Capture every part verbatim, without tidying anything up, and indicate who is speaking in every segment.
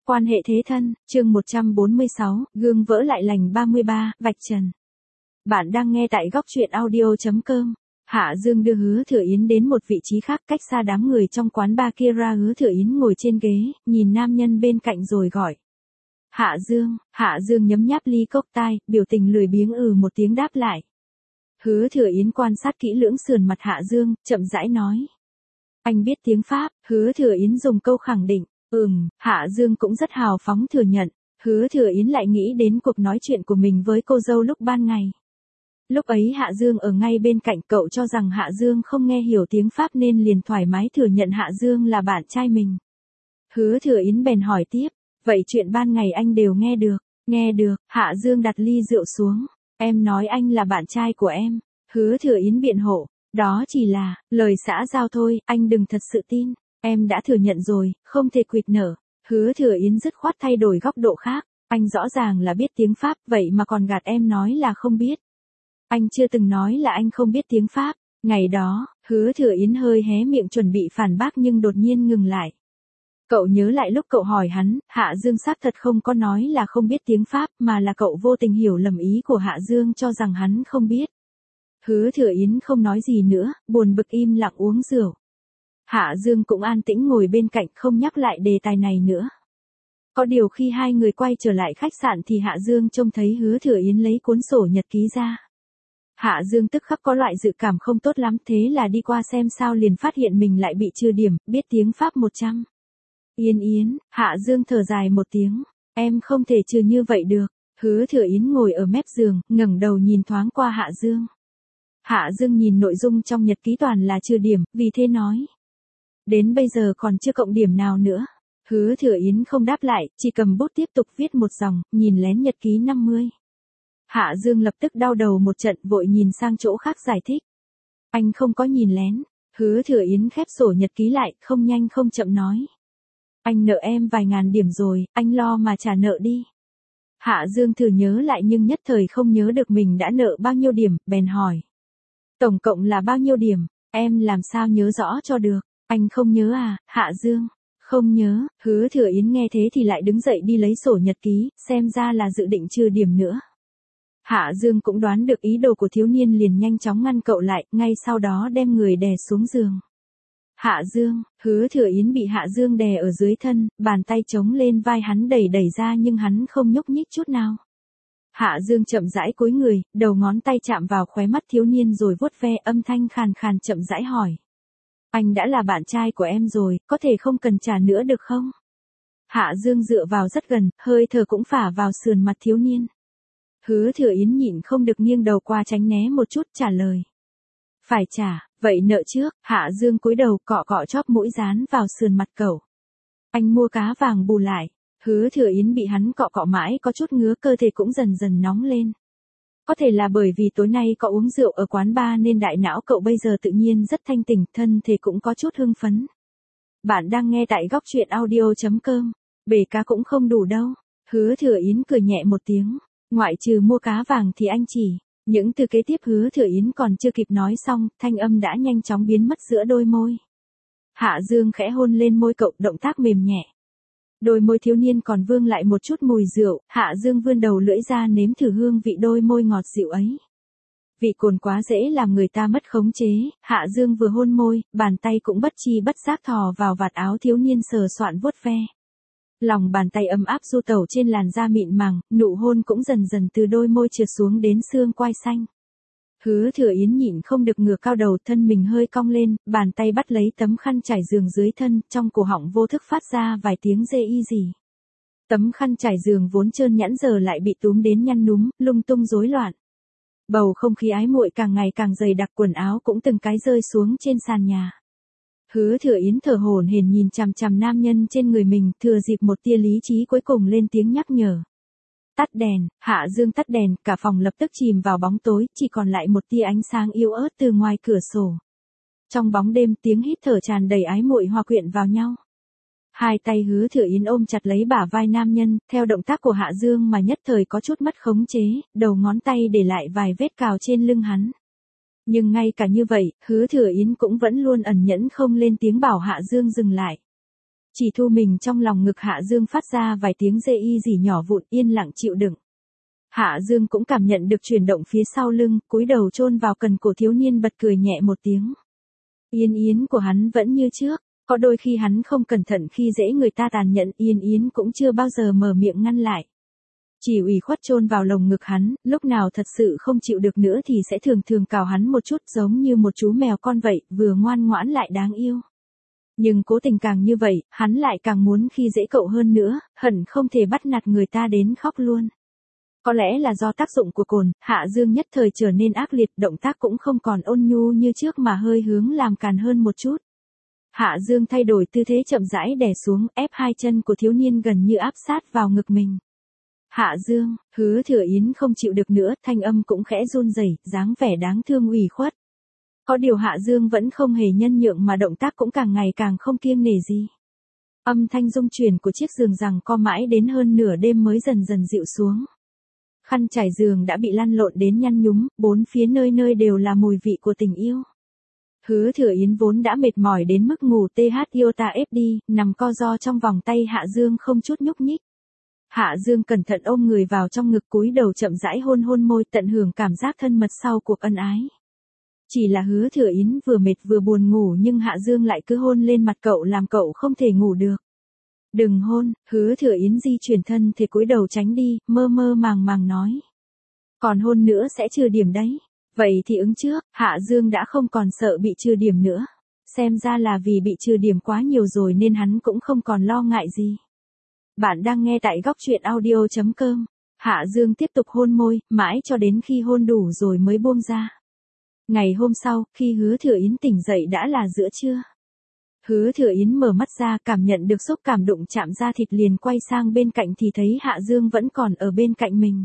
Speaker 1: Quan hệ thế thân, chương một trăm bốn mươi sáu, gương vỡ lại lành ba mươi ba, vạch trần. Bạn đang nghe tại góc truyện audio chấm com. Hạ Dương đưa Hứa Thừa Yến đến một vị trí khác cách xa đám người trong quán bar kia ra. Hứa Thừa Yến ngồi trên ghế, nhìn nam nhân bên cạnh rồi gọi. Hạ Dương, Hạ Dương nhấm nháp ly cốc tai, biểu tình lười biếng ừ một tiếng đáp lại. Hứa Thừa Yến quan sát kỹ lưỡng sườn mặt Hạ Dương, chậm rãi nói. Anh biết tiếng Pháp. Hứa Thừa Yến dùng câu khẳng định. Ừm, Hạ Dương cũng rất hào phóng thừa nhận. Hứa Thừa Yến lại nghĩ đến cuộc nói chuyện của mình với cô dâu lúc ban ngày. Lúc ấy Hạ Dương ở ngay bên cạnh, cậu cho rằng Hạ Dương không nghe hiểu tiếng Pháp nên liền thoải mái thừa nhận Hạ Dương là bạn trai mình. Hứa Thừa Yến bèn hỏi tiếp, vậy chuyện ban ngày anh đều nghe được? Nghe được. Hạ Dương đặt ly rượu xuống. Em nói anh là bạn trai của em. Hứa Thừa Yến biện hộ, đó chỉ là lời xã giao thôi, anh đừng thật sự tin. Em đã thừa nhận rồi, không thể quỵt nở. Hứa Thừa Yến dứt khoát thay đổi góc độ khác. Anh rõ ràng là biết tiếng Pháp, vậy mà còn gạt em nói là không biết. Anh chưa từng nói là anh không biết tiếng Pháp. Ngày đó, Hứa Thừa Yến hơi hé miệng chuẩn bị phản bác nhưng đột nhiên ngừng lại. Cậu nhớ lại lúc cậu hỏi hắn, Hạ Dương xác thật không có nói là không biết tiếng Pháp mà là cậu vô tình hiểu lầm ý của Hạ Dương cho rằng hắn không biết. Hứa Thừa Yến không nói gì nữa, buồn bực im lặng uống rượu. Hạ Dương cũng an tĩnh ngồi bên cạnh không nhắc lại đề tài này nữa. Có điều khi hai người quay trở lại khách sạn thì Hạ Dương trông thấy Hứa Thừa Yến lấy cuốn sổ nhật ký ra. Hạ Dương tức khắc có loại dự cảm không tốt lắm, thế là đi qua xem sao liền phát hiện mình lại bị trừ điểm, biết tiếng Pháp một trăm. Yến Yến, Hạ Dương thở dài một tiếng, em không thể trừ như vậy được. Hứa Thừa Yến ngồi ở mép giường, ngẩng đầu nhìn thoáng qua Hạ Dương. Hạ Dương nhìn nội dung trong nhật ký toàn là trừ điểm, vì thế nói. Đến bây giờ còn chưa cộng điểm nào nữa. Hứa Thừa Yến không đáp lại, chỉ cầm bút tiếp tục viết một dòng, nhìn lén nhật ký năm mươi. Hạ Dương lập tức đau đầu một trận, vội nhìn sang chỗ khác giải thích. Anh không có nhìn lén. Hứa Thừa Yến khép sổ nhật ký lại, không nhanh không chậm nói. Anh nợ em vài ngàn điểm rồi, anh lo mà trả nợ đi. Hạ Dương thử nhớ lại nhưng nhất thời không nhớ được mình đã nợ bao nhiêu điểm, bèn hỏi. Tổng cộng là bao nhiêu điểm, em làm sao nhớ rõ cho được. Anh không nhớ à, Hạ Dương? Không nhớ. Hứa Thừa Yến nghe thế thì lại đứng dậy đi lấy sổ nhật ký, xem ra là dự định trừ điểm nữa. Hạ Dương cũng đoán được ý đồ của thiếu niên liền nhanh chóng ngăn cậu lại, ngay sau đó đem người đè xuống giường. Hạ Dương, Hứa Thừa Yến bị Hạ Dương đè ở dưới thân, bàn tay chống lên vai hắn đẩy đẩy ra nhưng hắn không nhúc nhích chút nào. Hạ Dương chậm rãi cúi người, đầu ngón tay chạm vào khóe mắt thiếu niên rồi vuốt ve, âm thanh khàn khàn chậm rãi hỏi. Anh đã là bạn trai của em rồi, có thể không cần trả nữa được không? Hạ Dương dựa vào rất gần, hơi thở cũng phả vào sườn mặt thiếu niên. Hứa Thừa Yến nhịn không được nghiêng đầu qua tránh né một chút trả lời. Phải trả, vậy nợ trước. Hạ Dương cúi đầu cọ cọ chóp mũi dán vào sườn mặt cậu. Anh mua cá vàng bù lại. Hứa Thừa Yến bị hắn cọ cọ mãi có chút ngứa, cơ thể cũng dần dần nóng lên. Có thể là bởi vì tối nay có uống rượu ở quán bar nên đại não cậu bây giờ tự nhiên rất thanh tỉnh, thân thể cũng có chút hưng phấn. Bạn đang nghe tại góc truyện audio chấm com. Bể cá cũng không đủ đâu. Hứa Thừa Yến cười nhẹ một tiếng. Ngoại trừ mua cá vàng thì anh chỉ. Những từ kế tiếp Hứa Thừa Yến còn chưa kịp nói xong, thanh âm đã nhanh chóng biến mất giữa đôi môi. Hạ Dương khẽ hôn lên môi cậu, động tác mềm nhẹ. Đôi môi thiếu niên còn vương lại một chút mùi rượu, Hạ Dương vươn đầu lưỡi ra nếm thử hương vị đôi môi ngọt dịu ấy. Vị cồn quá dễ làm người ta mất khống chế, Hạ Dương vừa hôn môi, bàn tay cũng bất chi bất giác thò vào vạt áo thiếu niên sờ soạn vuốt ve. Lòng bàn tay ấm áp du tẩu trên làn da mịn màng, nụ hôn cũng dần dần từ đôi môi trượt xuống đến xương quai xanh. Hứa Thừa Yến nhịn không được ngửa cao đầu, thân mình hơi cong lên, bàn tay bắt lấy tấm khăn trải giường dưới thân, trong cổ họng vô thức phát ra vài tiếng rê y gì. Tấm khăn trải giường vốn trơn nhẵn giờ lại bị túm đến nhăn núm, lung tung rối loạn. Bầu không khí ái muội càng ngày càng dày đặc, quần áo cũng từng cái rơi xuống trên sàn nhà. Hứa Thừa Yến thở hổn hển nhìn chằm chằm nam nhân trên người mình, thừa dịp một tia lý trí cuối cùng lên tiếng nhắc nhở. Tắt đèn. Hạ Dương tắt đèn, cả phòng lập tức chìm vào bóng tối, chỉ còn lại một tia ánh sáng yếu ớt từ ngoài cửa sổ. Trong bóng đêm, tiếng hít thở tràn đầy ái muội hòa quyện vào nhau. Hai tay Hứa Thừa Yến ôm chặt lấy bả vai nam nhân, theo động tác của Hạ Dương mà nhất thời có chút mất khống chế, đầu ngón tay để lại vài vết cào trên lưng hắn. Nhưng ngay cả như vậy, Hứa Thừa Yến cũng vẫn luôn ẩn nhẫn không lên tiếng bảo Hạ Dương dừng lại. Chỉ thu mình trong lòng ngực Hạ Dương phát ra vài tiếng rê y rỉ nhỏ vụn, yên lặng chịu đựng. Hạ Dương cũng cảm nhận được chuyển động phía sau lưng, cúi đầu chôn vào cần cổ thiếu niên, bật cười nhẹ một tiếng. Yên yến của hắn vẫn như trước, có đôi khi hắn không cẩn thận khi dễ người ta tàn nhẫn, Yên yến cũng chưa bao giờ mở miệng ngăn lại. Chỉ ủy khuất chôn vào lồng ngực hắn, lúc nào thật sự không chịu được nữa thì sẽ thường thường cào hắn một chút, giống như một chú mèo con vậy, vừa ngoan ngoãn lại đáng yêu. Nhưng cố tình càng như vậy, hắn lại càng muốn khi dễ cậu hơn nữa, hận không thể bắt nạt người ta đến khóc luôn. Có lẽ là do tác dụng của cồn, Hạ Dương nhất thời trở nên ác liệt, động tác cũng không còn ôn nhu như trước mà hơi hướng làm càn hơn một chút. Hạ Dương thay đổi tư thế chậm rãi đè xuống, ép hai chân của thiếu niên gần như áp sát vào ngực mình. Hạ Dương, Hứa Thừa Yến không chịu được nữa, thanh âm cũng khẽ run rẩy, dáng vẻ đáng thương ủy khuất. Có điều Hạ Dương vẫn không hề nhân nhượng mà động tác cũng càng ngày càng không kiêng nể gì. Âm thanh rung chuyển của chiếc giường giằng co mãi đến hơn nửa đêm mới dần dần dịu xuống. Khăn trải giường đã bị lăn lộn đến nhăn nhúm, bốn phía nơi nơi đều là mùi vị của tình yêu. Hứa Thừa Yến vốn đã mệt mỏi đến mức ngủ tê hát iota ép đi, nằm co ro trong vòng tay Hạ Dương không chút nhúc nhích. Hạ Dương cẩn thận ôm người vào trong ngực, cúi đầu chậm rãi hôn hôn môi, tận hưởng cảm giác thân mật sau cuộc ân ái. Chỉ là Hứa Thừa Yến vừa mệt vừa buồn ngủ nhưng Hạ Dương lại cứ hôn lên mặt cậu làm cậu không thể ngủ được. Đừng hôn, Hứa Thừa Yến di chuyển thân thì cúi đầu tránh đi, mơ mơ màng màng nói. Còn hôn nữa sẽ trừ điểm đấy. Vậy thì ứng trước, Hạ Dương đã không còn sợ bị trừ điểm nữa. Xem ra là vì bị trừ điểm quá nhiều rồi nên hắn cũng không còn lo ngại gì. Bạn đang nghe tại góc truyện audio chấm com. Hạ Dương tiếp tục hôn môi, mãi cho đến khi hôn đủ rồi mới buông ra. Ngày hôm sau, khi Hứa Thừa Yến tỉnh dậy đã là giữa trưa. Hứa Thừa Yến mở mắt ra, cảm nhận được xúc cảm đụng chạm da thịt, liền quay sang bên cạnh thì thấy Hạ Dương vẫn còn ở bên cạnh mình.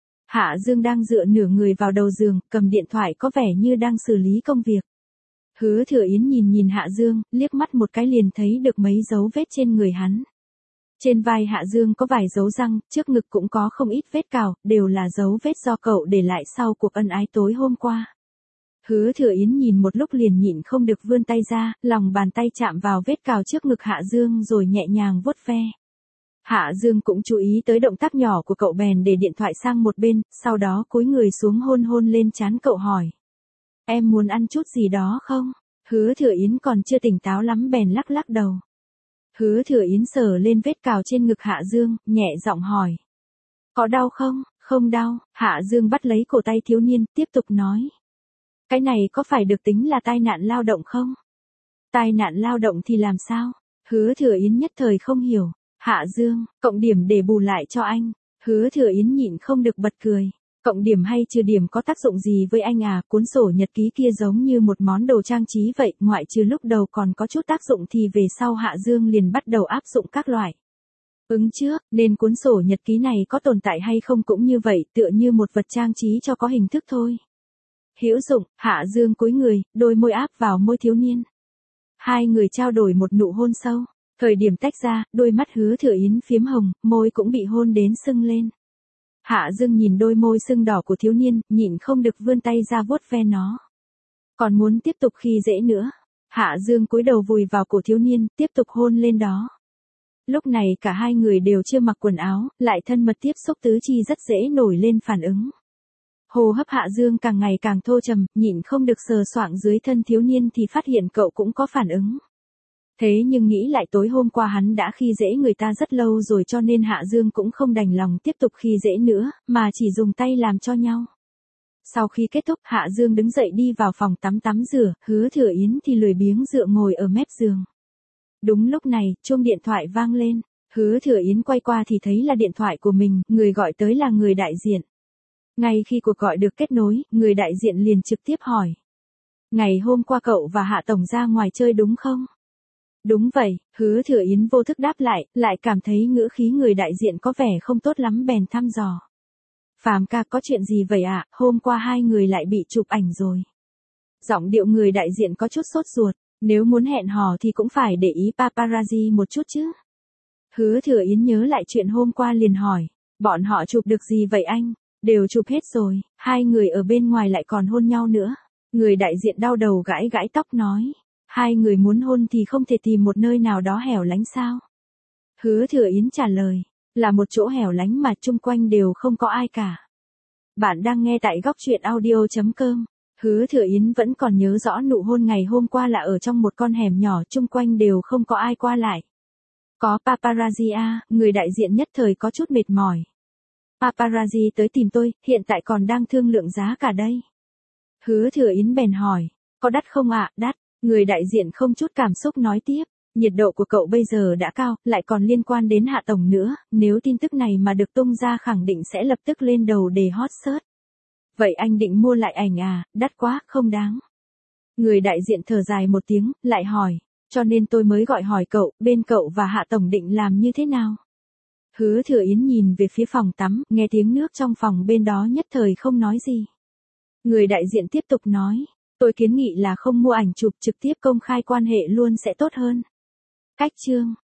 Speaker 1: Hạ Dương đang dựa nửa người vào đầu giường, cầm điện thoại có vẻ như đang xử lý công việc. Hứa Thừa Yến nhìn nhìn Hạ Dương, liếc mắt một cái liền thấy được mấy dấu vết trên người hắn. Trên vai Hạ Dương có vài dấu răng, trước ngực cũng có không ít vết cào, đều là dấu vết do cậu để lại sau cuộc ân ái tối hôm qua. Hứa Thừa Yến nhìn một lúc liền nhịn không được vươn tay ra, lòng bàn tay chạm vào vết cào trước ngực Hạ Dương rồi nhẹ nhàng vuốt ve. Hạ Dương cũng chú ý tới động tác nhỏ của cậu, bèn để điện thoại sang một bên, sau đó cúi người xuống hôn hôn lên trán cậu, hỏi. Em muốn ăn chút gì đó không? Hứa Thừa Yến còn chưa tỉnh táo lắm bèn lắc lắc đầu. Hứa Thừa Yến sờ lên vết cào trên ngực Hạ Dương, nhẹ giọng hỏi. Có đau không? Không đau. Hạ Dương bắt lấy cổ tay thiếu niên, tiếp tục nói. Cái này có phải được tính là tai nạn lao động không? Tai nạn lao động thì làm sao? Hứa Thừa Yến nhất thời không hiểu. Hạ Dương, cộng điểm để bù lại cho anh. Hứa Thừa Yến nhịn không được bật cười. Cộng điểm hay trừ điểm có tác dụng gì với anh à? Cuốn sổ nhật ký kia giống như một món đồ trang trí vậy, ngoại trừ lúc đầu còn có chút tác dụng thì về sau Hạ Dương liền bắt đầu áp dụng các loại ứng trước, nên cuốn sổ nhật ký này có tồn tại hay không cũng như vậy, tựa như một vật trang trí cho có hình thức thôi. Hữu dụng. Hạ Dương cúi người, đôi môi áp vào môi thiếu niên. Hai người trao đổi một nụ hôn sâu. Thời điểm tách ra, đôi mắt Hứa Thừa Yến phiếm hồng, môi cũng bị hôn đến sưng lên. Hạ Dương nhìn đôi môi sưng đỏ của thiếu niên, nhịn không được vươn tay ra vuốt ve nó. Còn muốn tiếp tục khi dễ nữa. Hạ Dương cúi đầu vùi vào cổ thiếu niên, tiếp tục hôn lên đó. Lúc này cả hai người đều chưa mặc quần áo, lại thân mật tiếp xúc tứ chi rất dễ nổi lên phản ứng. Hô hấp Hạ Dương càng ngày càng thô trầm, nhịn không được sờ soạng dưới thân thiếu niên thì phát hiện cậu cũng có phản ứng. Thế nhưng nghĩ lại tối hôm qua hắn đã khi dễ người ta rất lâu rồi cho nên Hạ Dương cũng không đành lòng tiếp tục khi dễ nữa, mà chỉ dùng tay làm cho nhau. Sau khi kết thúc, Hạ Dương đứng dậy đi vào phòng tắm tắm rửa, Hứa Thừa Yến thì lười biếng dựa ngồi ở mép giường. Đúng lúc này, chuông điện thoại vang lên, Hứa Thừa Yến quay qua thì thấy là điện thoại của mình, người gọi tới là người đại diện. Ngay khi cuộc gọi được kết nối, người đại diện liền trực tiếp hỏi. Ngày hôm qua cậu và Hạ Tổng ra ngoài chơi đúng không? Đúng vậy, Hứa Thừa Yến vô thức đáp lại, lại cảm thấy ngữ khí người đại diện có vẻ không tốt lắm bèn thăm dò. Phàm ca, có chuyện gì vậy ạ? À? Hôm qua hai người lại bị chụp ảnh rồi. Giọng điệu người đại diện có chút sốt ruột, nếu muốn hẹn hò thì cũng phải để ý paparazzi một chút chứ. Hứa Thừa Yến nhớ lại chuyện hôm qua liền hỏi, bọn họ chụp được gì vậy anh? Đều chụp hết rồi, hai người ở bên ngoài lại còn hôn nhau nữa. Người đại diện đau đầu gãi gãi tóc nói. Hai người muốn hôn thì không thể tìm một nơi nào đó hẻo lánh sao? Hứa Thừa Yến trả lời, là một chỗ hẻo lánh mà chung quanh đều không có ai cả. Bạn đang nghe tại góc truyện audio.com. Hứa Thừa Yến vẫn còn nhớ rõ nụ hôn ngày hôm qua là ở trong một con hẻm nhỏ, chung quanh đều không có ai qua lại. Có paparazzi à, người đại diện nhất thời có chút mệt mỏi. Paparazzi tới tìm tôi, hiện tại còn đang thương lượng giá cả đây. Hứa Thừa Yến bèn hỏi, có đắt không ạ? À? Đắt, người đại diện không chút cảm xúc nói tiếp. Nhiệt độ của cậu bây giờ đã cao, lại còn liên quan đến Hạ Tổng nữa, nếu tin tức này mà được tung ra khẳng định sẽ lập tức lên đầu đề hot search. Vậy anh định mua lại ảnh à? Đắt quá, không đáng. Người đại diện thở dài một tiếng, lại hỏi, cho nên tôi mới gọi hỏi cậu, bên cậu và Hạ Tổng định làm như thế nào? Hứa Thừa Yến nhìn về phía phòng tắm, nghe tiếng nước trong phòng bên đó nhất thời không nói gì. Người đại diện tiếp tục nói, tôi kiến nghị là không mua ảnh chụp trực tiếp, công khai quan hệ luôn sẽ tốt hơn. Cách chương